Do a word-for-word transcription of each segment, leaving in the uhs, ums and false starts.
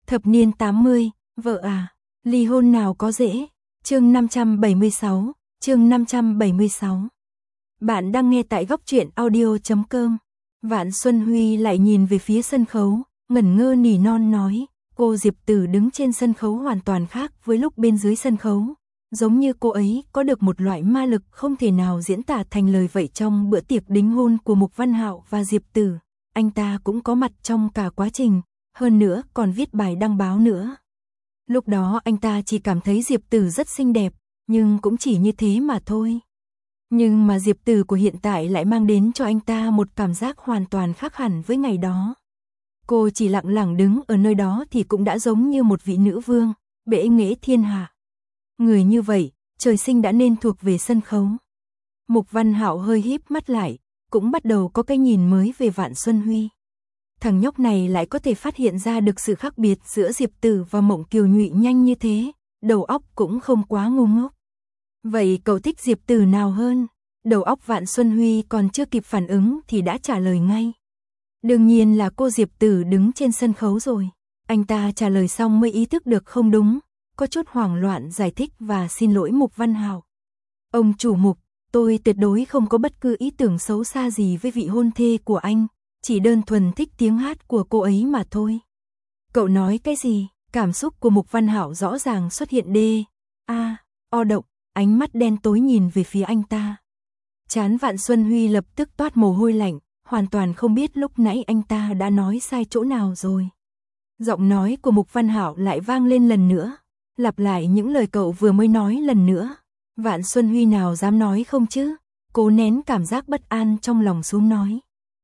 Thập niên tám mươi, vợ à, ly hôn nào có dễ. Chương năm trăm bảy mươi sáu, chương năm trăm bảy mươi sáu. Bạn đang nghe tại góc truyện audio chấm com. Vạn Xuân Huy lại nhìn về phía sân khấu, ngẩn ngơ nỉ non nói, cô Diệp Tử đứng trên sân khấu hoàn toàn khác với lúc bên dưới sân khấu. Giống như cô ấy có được một loại ma lực không thể nào diễn tả thành lời vậy. Trong bữa tiệc đính hôn của Mục Văn Hạo và Diệp Tử, anh ta cũng có mặt trong cả quá trình, hơn nữa còn viết bài đăng báo nữa. Lúc đó anh ta chỉ cảm thấy Diệp Tử rất xinh đẹp, nhưng cũng chỉ như thế mà thôi. Nhưng mà Diệp Tử của hiện tại lại mang đến cho anh ta một cảm giác hoàn toàn khác hẳn với ngày đó. Cô chỉ lặng lặng đứng ở nơi đó thì cũng đã giống như một vị nữ vương, bệ nghệ thiên hạ. Người như vậy, trời sinh đã nên thuộc về sân khấu. Mục Văn Hạo hơi híp mắt lại, cũng bắt đầu có cái nhìn mới về Vạn Xuân Huy. Thằng nhóc này lại có thể phát hiện ra được sự khác biệt giữa Diệp Tử và Mộng Kiều Nhụy nhanh như thế, đầu óc cũng không quá ngu ngốc. Vậy cậu thích Diệp Tử nào hơn? Đầu óc Vạn Xuân Huy còn chưa kịp phản ứng thì đã trả lời ngay. Đương nhiên là cô Diệp Tử đứng trên sân khấu rồi. Anh ta trả lời xong mới ý thức được không đúng, có chút hoảng loạn giải thích và xin lỗi Mục Văn Hạo. Ông chủ Mục, tôi tuyệt đối không có bất cứ ý tưởng xấu xa gì với vị hôn thê của anh, chỉ đơn thuần thích tiếng hát của cô ấy mà thôi. Cậu nói cái gì? Cảm xúc của Mục Văn Hạo rõ ràng xuất hiện đê, a, o động, ánh mắt đen tối nhìn về phía anh ta. Trán Vạn Xuân Huy lập tức toát mồ hôi lạnh, hoàn toàn không biết lúc nãy anh ta đã nói sai chỗ nào rồi. Giọng nói của Mục Văn Hạo lại vang lên lần nữa, lặp lại những lời cậu vừa mới nói lần nữa. Vạn Xuân Huy nào dám nói không chứ, cố nén cảm giác bất an trong lòng xuống nói.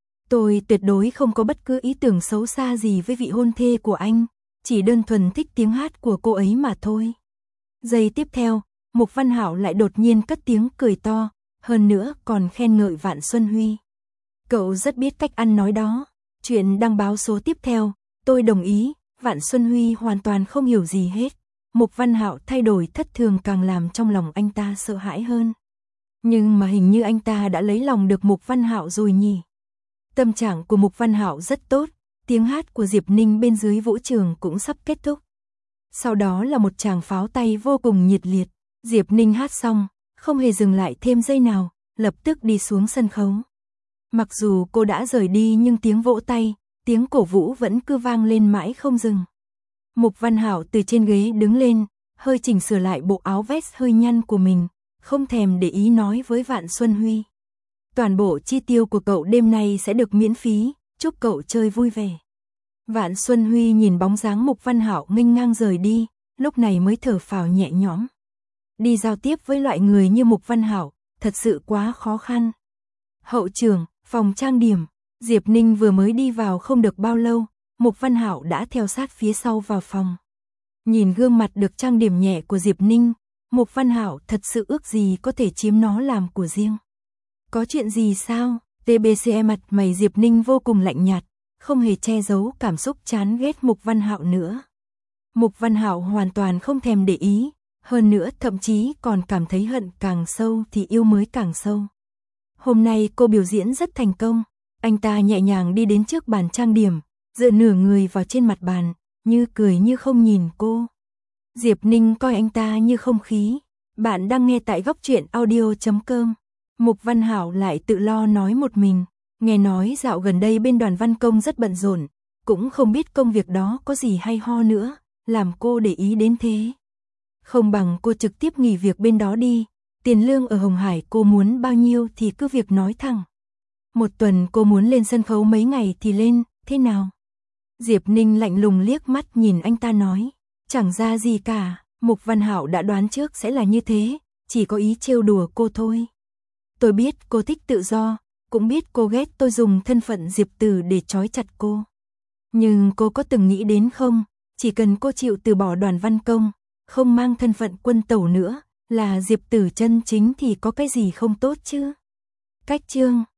Tôi tuyệt đối không có bất cứ ý tưởng xấu xa gì với vị hôn thê của anh, chỉ đơn thuần thích tiếng hát của cô ấy mà thôi. Giây tiếp theo, Mục Văn Hạo lại đột nhiên cất tiếng cười to, hơn nữa còn khen ngợi Vạn Xuân Huy. Cậu rất biết cách ăn nói đó. Chuyện đăng báo số tiếp theo, tôi đồng ý. Vạn Xuân Huy hoàn toàn không hiểu gì hết. Mục Văn Hạo thay đổi thất thường càng làm trong lòng anh ta sợ hãi hơn. Nhưng mà hình như anh ta đã lấy lòng được Mục Văn Hạo rồi nhỉ. Tâm trạng của Mục Văn Hạo rất tốt, tiếng hát của Diệp Ninh bên dưới vũ trường cũng sắp kết thúc. Sau đó là một tràng pháo tay vô cùng nhiệt liệt. Diệp Ninh hát xong, không hề dừng lại thêm giây nào, lập tức đi xuống sân khấu. Mặc dù cô đã rời đi nhưng tiếng vỗ tay, tiếng cổ vũ vẫn cứ vang lên mãi không dừng. Mục Văn Hạo từ trên ghế đứng lên, hơi chỉnh sửa lại bộ áo vest hơi nhăn của mình, không thèm để ý nói với Vạn Xuân Huy. Toàn bộ chi tiêu của cậu đêm nay sẽ được miễn phí, chúc cậu chơi vui vẻ. Vạn Xuân Huy nhìn bóng dáng Mục Văn Hạo nghênh ngang rời đi, lúc này mới thở phào nhẹ nhõm. Đi giao tiếp với loại người như Mục Văn Hạo, thật sự quá khó khăn. Hậu trường, phòng trang điểm, Diệp Ninh vừa mới đi vào không được bao lâu, Mục Văn Hạo đã theo sát phía sau vào phòng. Nhìn gương mặt được trang điểm nhẹ của Diệp Ninh, Mục Văn Hạo thật sự ước gì có thể chiếm nó làm của riêng. Có chuyện gì sao? tê bê xê mặt mày Diệp Ninh vô cùng lạnh nhạt, không hề che giấu cảm xúc chán ghét Mục Văn Hạo nữa. Mục Văn Hạo hoàn toàn không thèm để ý, hơn nữa thậm chí còn cảm thấy hận càng sâu thì yêu mới càng sâu. Hôm nay cô biểu diễn rất thành công, anh ta nhẹ nhàng đi đến trước bàn trang điểm, dựa nửa người vào trên mặt bàn, như cười như không nhìn cô. Diệp Ninh coi anh ta như không khí. Bạn đang nghe tại góc truyện audio chấm com. Mục Văn Hạo lại tự lo nói một mình, nghe nói dạo gần đây bên đoàn văn công rất bận rộn, cũng không biết công việc đó có gì hay ho nữa, làm cô để ý đến thế. Không bằng cô trực tiếp nghỉ việc bên đó đi, tiền lương ở Hồng Hải cô muốn bao nhiêu thì cứ việc nói thẳng. Một tuần cô muốn lên sân khấu mấy ngày thì lên, thế nào? Diệp Ninh lạnh lùng liếc mắt nhìn anh ta nói, chẳng ra gì cả, Mục Văn Hạo đã đoán trước sẽ là như thế, chỉ có ý trêu đùa cô thôi. Tôi biết cô thích tự do, cũng biết cô ghét tôi dùng thân phận Diệp Tử để trói chặt cô. Nhưng cô có từng nghĩ đến không, chỉ cần cô chịu từ bỏ đoàn văn công, không mang thân phận quân tẩu nữa, là Diệp Tử chân chính thì có cái gì không tốt chứ? Cách chương